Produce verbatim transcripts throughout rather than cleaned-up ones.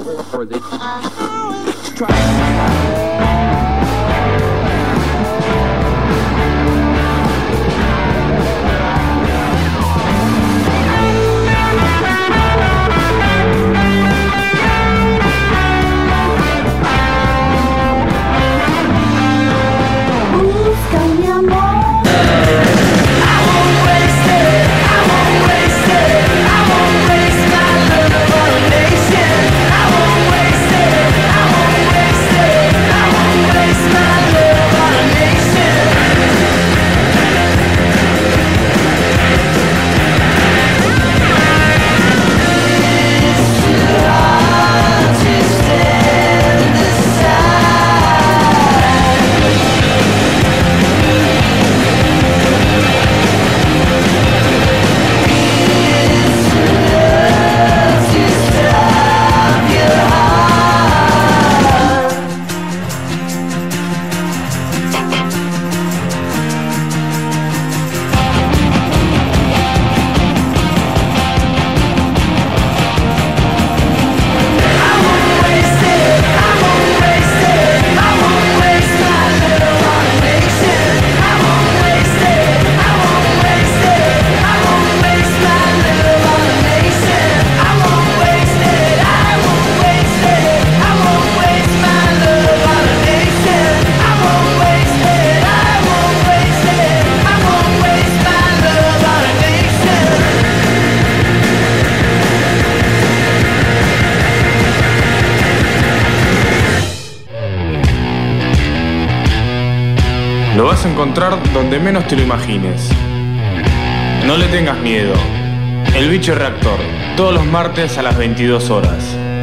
Lo vas a encontrar donde menos te lo imagines. No le tengas miedo. El Bicho Reactor, todos los martes a las veintidós horas.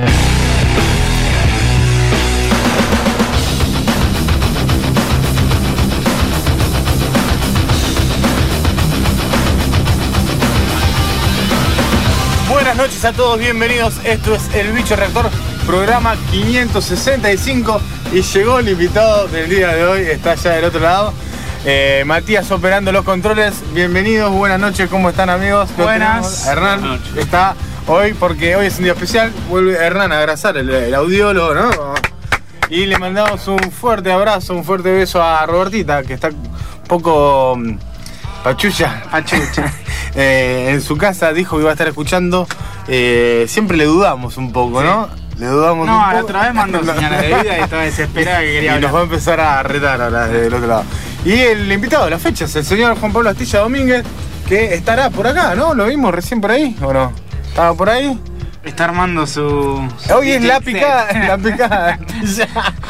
Buenas noches a todos, bienvenidos. Esto es El Bicho Reactor, programa quinientos sesenta y cinco. Y llegó el invitado del día de hoy, está allá del otro lado. Eh, Matías operando los controles. Bienvenidos, buenas noches, ¿cómo están, amigos? Buenas. Hernán Buenas noches. Está hoy porque hoy es un día especial. Vuelve Hernán a abrazar, el, el audiólogo, ¿no? Y le mandamos un fuerte abrazo, un fuerte beso a Robertita, que está un poco um, pachucha. Pachucha. eh, en su casa dijo que iba a estar escuchando. Eh, siempre le dudamos un poco, Sí. ¿no? Le dudamos No, un la poco. otra vez mandó señales de vida y estaba desesperada que quería Y hablar. nos va a empezar a retar ahora del otro lado. Y el invitado de las fechas, el señor Juan Pablo Astilla Domínguez, que estará por acá, ¿no? ¿Lo vimos recién por ahí o no? ¿Estaba por ahí? Está armando su... su Hoy es la sí. picada, la picada de Astilla.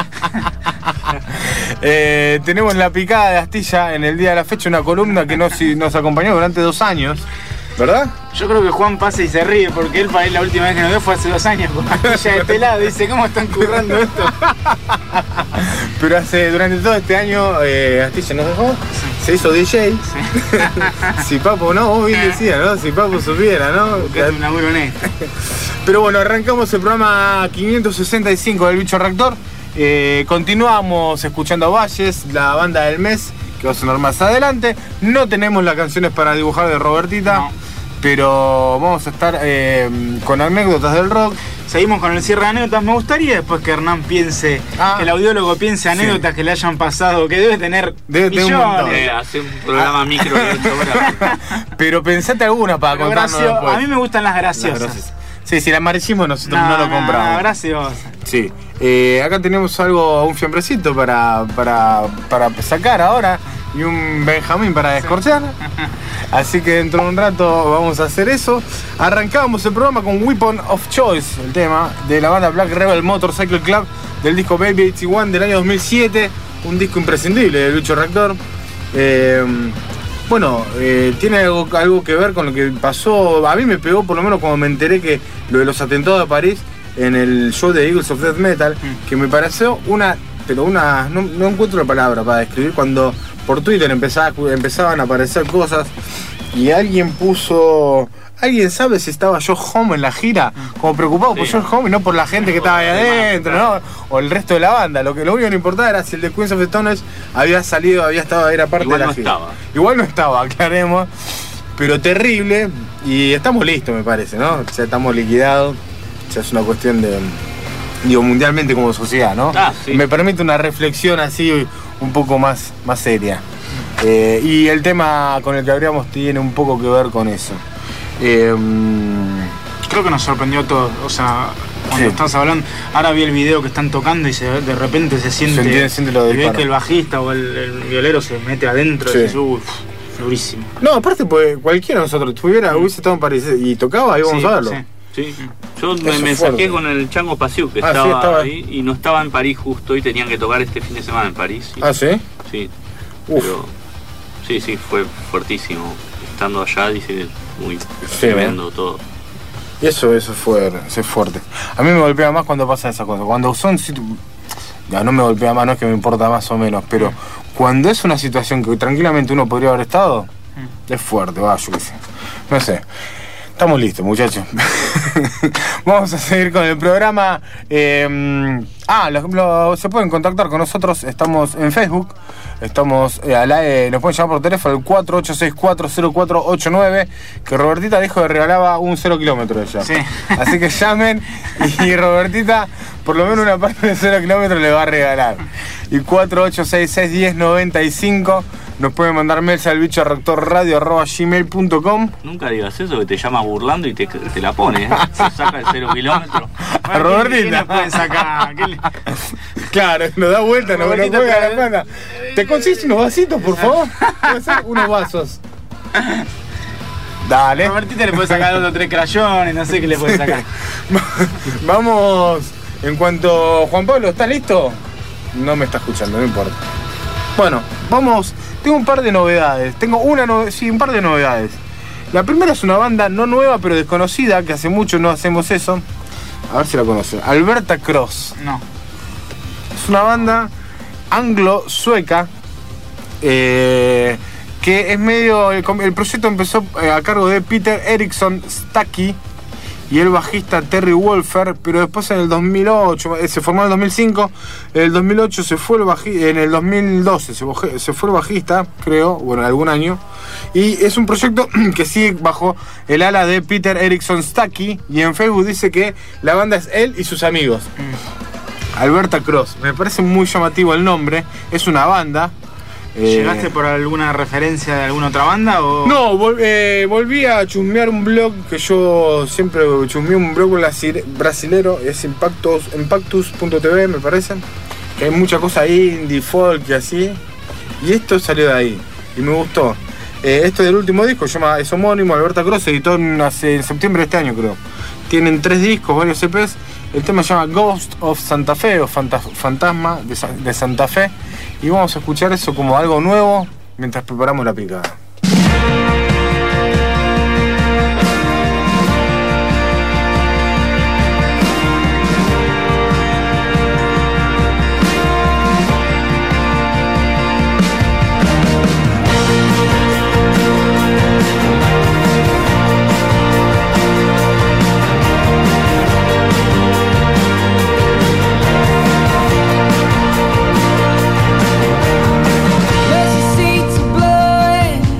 eh, tenemos la picada de Astilla en el día de la fecha, una columna que nos, nos acompañó durante dos años, ¿verdad? Yo creo que Juan pasa y se ríe porque él para él la última vez que nos vio fue hace dos años con Astilla de este lado. Dice, ¿cómo están currando esto? Pero hace, durante todo este año, eh, Astilla nos dejó, sí. Se hizo D J. Sí. Si Papo, no, vos bien decías, ¿no? Si Papo supiera, ¿no? Que es un laburo honesto. Pero bueno, arrancamos el programa quinientos sesenta y cinco del Bicho Reactor. Eh, continuamos escuchando a Valles, la banda del mes, que va a sonar más adelante. No tenemos las canciones para dibujar de Robertita. No. Pero vamos a estar eh, con anécdotas del rock. Seguimos con el cierre de anécdotas. Me gustaría después que Hernán piense, ah, que el audiólogo piense anécdotas sí. que le hayan pasado, que debe tener debe millones. Tener un montón. Eh, hace un programa ah. micro de ocho horas. Pero pensate alguna para Pero contarnos gracio, después. A mí me gustan las graciosas. Las graciosas. Sí, si la amarillamos nosotros no, no lo compramos. No, graciosa. Sí. Eh, acá tenemos algo, un fiambrecito para, para, para sacar ahora y un Benjamín para descorchar. Así que dentro de un rato vamos a hacer eso. Arrancábamos el programa con Weapon of Choice, el tema de la banda Black Rebel Motorcycle Club del disco Baby ochenta y uno del año dos mil siete. Un disco imprescindible del Bicho Reactor. Eh, bueno, eh, tiene algo, algo que ver con lo que pasó. A mí me pegó, por lo menos cuando me enteré que lo de los atentados de París en el show de Eagles of Death Metal, que me pareció una, pero una, no, no encuentro la palabra para describir, cuando por Twitter empezaba, empezaban a aparecer cosas y alguien puso, alguien sabe si estaba Josh Homme en la gira, como preocupado sí. por Josh Homme y no por la gente que estaba ahí adentro, ¿no? O el resto de la banda. Lo que lo único que no importaba era si el de Queens of the Stone Age había salido, había estado, era parte Igual de la no gira. Estaba. Igual no estaba, aclaremos. Pero terrible, y estamos listos, me parece, ¿no? O sea, estamos liquidados. Ya es una cuestión de, digo, mundialmente como sociedad, ¿no? Ah, sí. Me permite una reflexión así un poco más, más seria. Eh, y el tema con el que abríamos tiene un poco que ver con eso. Eh, Creo que nos sorprendió a todos, o sea, cuando Sí. estás hablando, ahora vi el video que están tocando y se, de repente se siente, Se entiende- siente lo del y ves disparo. que el bajista o el, el violero se mete adentro Sí. y dices, uy, durísimo. no, aparte, pues cualquiera de nosotros tuviera, hubiese estado en París y tocaba, ahí vamos Sí, a verlo. sí. Sí. Yo me, Eso me es fuerte. saqué con el Chango Pasiu, que Ah, sí, estaba, estaba. ahí y no estaba en París justo y tenían que tocar este fin de semana en París. Y- Ah, ¿sí? Sí. Uf. Pero, sí, sí, fue fuertísimo. Estando allá, dice, muy Sí, tremendo todo. Y eso, eso fue, eso es fuerte. A mí me golpea más cuando pasan esas cosas. Cuando son... situ- No, no me golpea más, no es que me importa más o menos, pero cuando es una situación que tranquilamente uno podría haber estado, es fuerte, va, yo qué sé. No sé. Estamos listos, muchachos. Vamos a seguir con el programa. Eh, ah, lo- lo- se pueden contactar con nosotros. Estamos en Facebook. Estamos eh, al aire. Nos pueden llamar por teléfono al cuatro ocho seis cuatro cero cuatro ocho nueve. Que Robertita dijo que regalaba un cero kilómetro ella. Sí. Así que llamen y Robertita por lo menos una parte de cero kilómetros le va a regalar. Y cuatro ocho seis seis uno cero nueve cinco. Nos pueden mandar mails al bicho rector radio arroba gmail punto com. Nunca digas eso, que te llama burlando y te, te la pone, ¿eh? Se saca el cero kilómetro. A Robertita. ¿Quién le puede sacar? ¿Quién le- Claro, nos da vuelta, nos, nos Robertita, juega la pero- pata. ¿Te consigues unos vasitos, por favor? ¿Puede ser? Unos vasos. Dale. Robertita le puede sacar dos o tres crayones, no sé qué le puede sacar. Vamos, en cuanto... Juan Pablo, ¿estás listo? No me está escuchando, no importa. Bueno, vamos... Tengo un par de novedades. Tengo una novedad, sí, un par de novedades. La primera es una banda no nueva, pero desconocida, que hace mucho no hacemos eso. A ver si la conocen. Alberta Cross. No. Es una banda anglo-sueca eh, que es medio... El, el proyecto empezó eh, a cargo de Peter Eriksson Stacki y el bajista Terry Wolfer, pero después en el dos mil ocho, eh, se formó en el dos mil cinco, en el dos mil ocho se fue el bajista, en el dos mil doce se, boje, se fue el bajista, creo, bueno, algún año, y es un proyecto que sigue bajo el ala de Peter Eriksson Stacki, y en Facebook dice que la banda es él y sus amigos. Mm. Alberta Cross, me parece muy llamativo el nombre, es una banda. ¿Llegaste eh, por alguna referencia de alguna otra banda o...? No, vol- eh, volví a chusmear un blog que yo siempre chusmeé, un blog brasile- brasilero, es Impactus, impactus punto t v, me parece. Que hay mucha cosa ahí, indie folk y así. Y esto salió de ahí y me gustó. Eh, esto del último disco, se llama, es homónimo, Alberta Cross, se editó en, hace, en septiembre de este año, creo. Tienen tres discos, varios E Pes. El tema se llama Ghost of Santa Fe o Fanta- Fantasma de, Sa- de Santa Fe. Y vamos a escuchar eso como algo nuevo mientras preparamos la picada. There's a seeds are blowing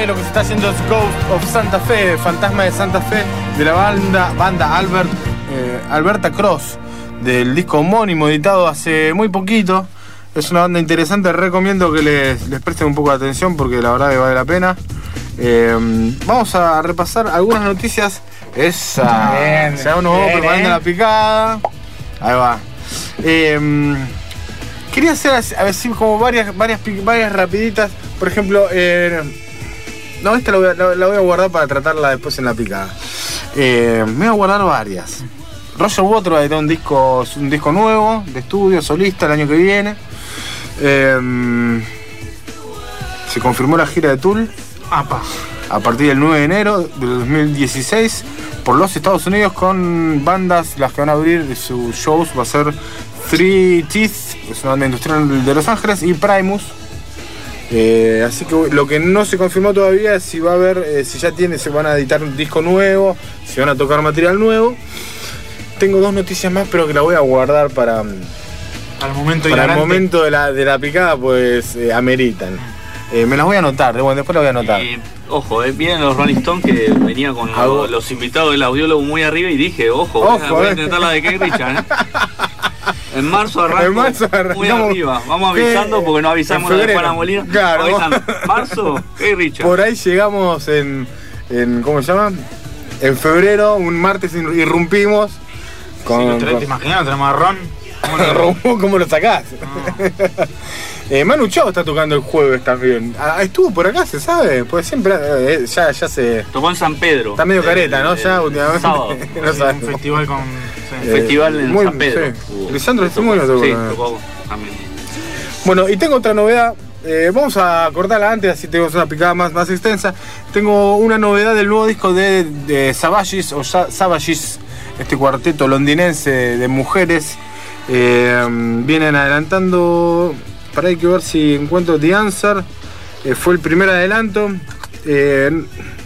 lo que se está haciendo es Ghost of Santa Fe, Fantasma de Santa Fe, de la banda, banda Albert, eh, Alberta Cross, del disco homónimo editado hace muy poquito. Es una banda interesante, recomiendo que les, les presten un poco de atención porque la verdad que vale la pena. Eh, vamos a repasar algunas noticias. Esa, Bien, ya uno va bien, preparando eh. la picada. Ahí va. Eh, quería hacer así, así como varias, varias, varias rapiditas. Por ejemplo, eh, no, esta la voy, a, la, la voy a guardar para tratarla después en la picada. Eh, me voy a guardar varias. Roger Waters va a editar un disco, un disco nuevo de estudio, solista, el año que viene. Eh, se confirmó la gira de Tool. Apa. A partir del nueve de enero del dos mil dieciséis por los Estados Unidos con bandas. Las que van a abrir sus shows va a ser Three Teeth, es una banda industrial de Los Ángeles, y Primus. Eh, así que lo que no se confirmó todavía es si va a haber, eh, si ya tiene, se van a editar un disco nuevo, si van a tocar material nuevo. Tengo dos noticias más, pero que la voy a guardar para, Al momento para el hilarante. momento de la, de la picada, pues eh, ameritan. Eh, me las voy a anotar, bueno, después las voy a anotar. Y, ojo, eh, vienen los Rolling Stones que venía con Ah, lo- vos- los invitados del audiólogo muy arriba y dije, ojo, Ojo, voy a- voy a eh. intentar la de Keith Richards. ¿eh? En marzo arranco En marzo arrancamos. muy arriba. Vamos avisando ¿Qué? porque no avisamos En la de febrero. Juana Molina. Claro. Avisando. Marzo, Keith Richards. Por ahí llegamos en, en ¿cómo se llama? En febrero, un martes irrumpimos con, Si lo traes, con- te imaginas, tenemos a Ron. ¿Cómo lo- Rompo, ¿cómo lo sacás? eh, Manu Chao está tocando el jueves también. Ah, estuvo por acá, se sabe, pues siempre eh, ya, ya se. Tocó en San Pedro. Está medio El- careta, ¿no? el Ya últimamente. sábado. No Sí, sabemos. un festival con. sí. Eh, Festival en muy- San Pedro. sí. Hubo. Lisandro Tocó. Testimonio tocó Sí, también. tocó también. Bueno, y tengo otra novedad. Eh, vamos a cortarla antes, así tenemos una picada más, más extensa. Tengo una novedad del nuevo disco de, de Savages, o Sa- Savages, este cuarteto londinense de mujeres. Eh, vienen adelantando. Para hay que ver si encuentro The Answer. Eh, fue el primer adelanto. Eh,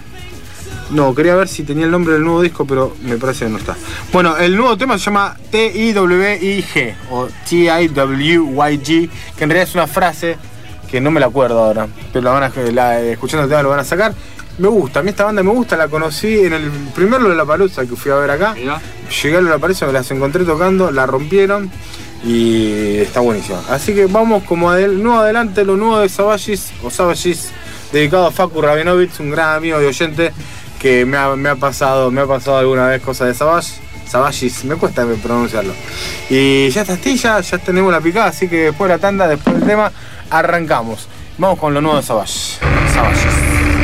no, quería ver si tenía el nombre del nuevo disco, pero me parece que no está. Bueno, el nuevo tema se llama T I W I G o T I W Y G, que en realidad es una frase que no me la acuerdo ahora, pero la van a, la, escuchando el tema lo van a sacar. Me gusta, a mí esta banda me gusta, la conocí en el primer Lollapalooza que fui a ver acá. Mirá. Llegué a Lollapalooza, me las encontré tocando, la rompieron y está buenísima. Así que vamos como adel nuevo adelante, lo nuevo de Savages, o Savages, dedicado a Facu Rabinovich, un gran amigo y oyente que me ha, me ha pasado, me ha pasado alguna vez cosas de Savages. Savages, me cuesta pronunciarlo. Y ya está, ya, ya tenemos la picada, así que después de la tanda, después del tema, arrancamos. Vamos con lo nuevo de Savages. Savages.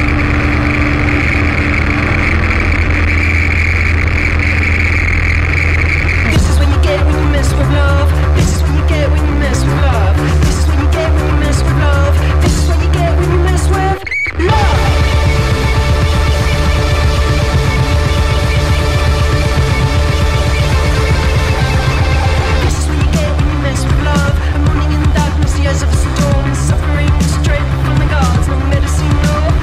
This is when you get when you mess with love. This is when you get when you mess with love. This is when you get when you mess with love. This is when you get when you mess with love. This is when you get when you mess with love. I'm running in the darkness, the eyes of a storm, suffering straight from the gods, no medicine, no.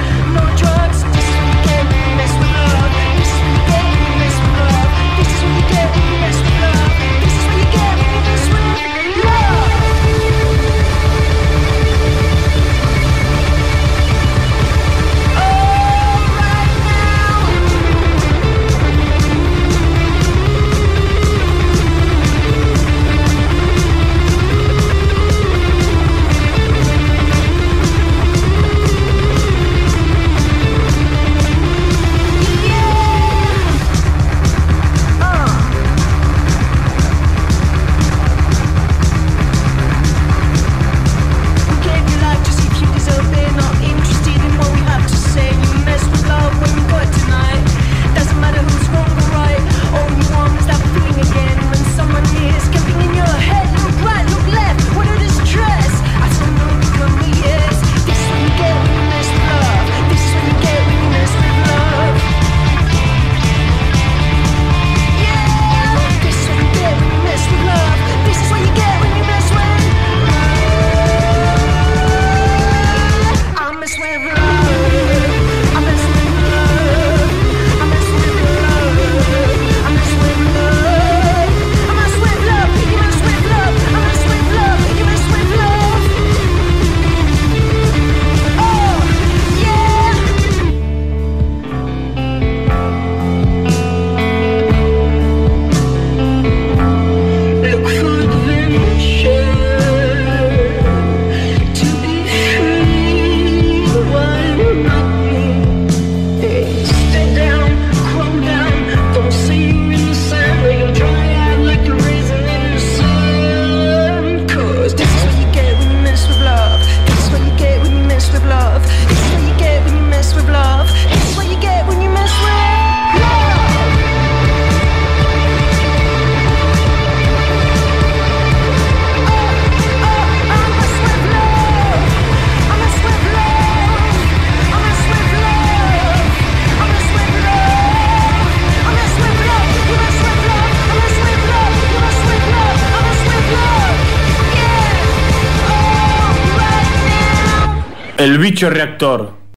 El bicho reactor.